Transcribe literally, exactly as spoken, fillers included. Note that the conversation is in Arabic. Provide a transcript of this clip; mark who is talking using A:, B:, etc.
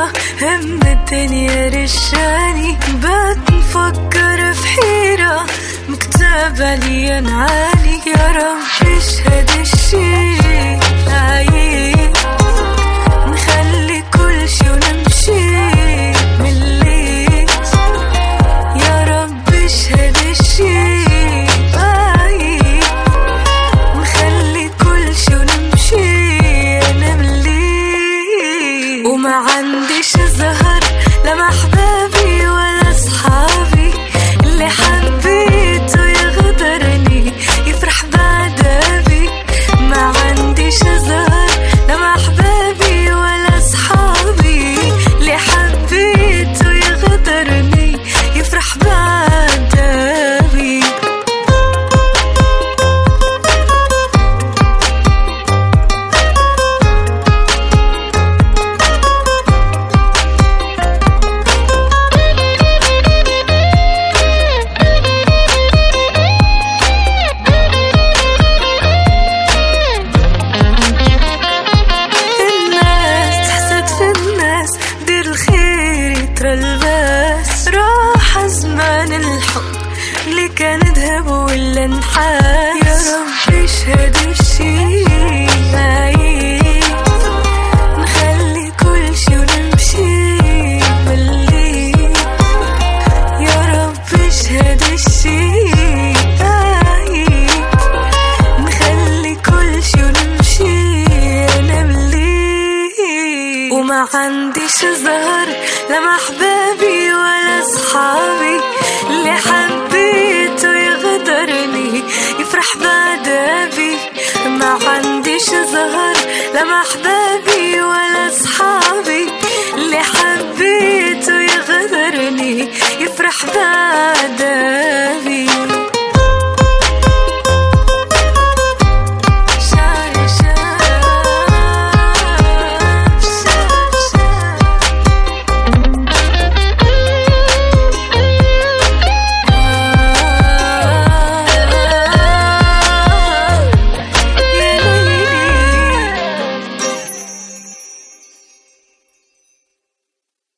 A: حيرة هم الدنيا رشاني، بات مفكر في حيرة مكتابة لي انعالي. يا رب اشهد الشي عايب نخلي كل شي ونمشي من الليل. يا رب اشهد الشي عايب نخلي كل شي ونمشي انا من الليل. وما عنديش زهر لا مع احبابي ولا اصحابي، اللي حبيته يغدرني يفرح بعذابي. ما عنديش زهر لا مع احبابي ولا اصحابي، اللي حبيته يغدرني يفرح بعذابي. الباس راح زمان الحب اللي كان ذهب ولا نحاس. يا رب اشهد الشي عايب نخلي كل شي ونمشي من الليل. يا رب اشهد الشي عايب نخلي كل شي ونمشي انا من الليل. وما عنديش زهر لا مع احبابي ولا اصحابي، اللي حبيته يغدرني يفرح بعذابي. ما عنديش زهر لا مع احبابي ولا اصحابي، اللي حبيته يغدرني يفرح بعذابي.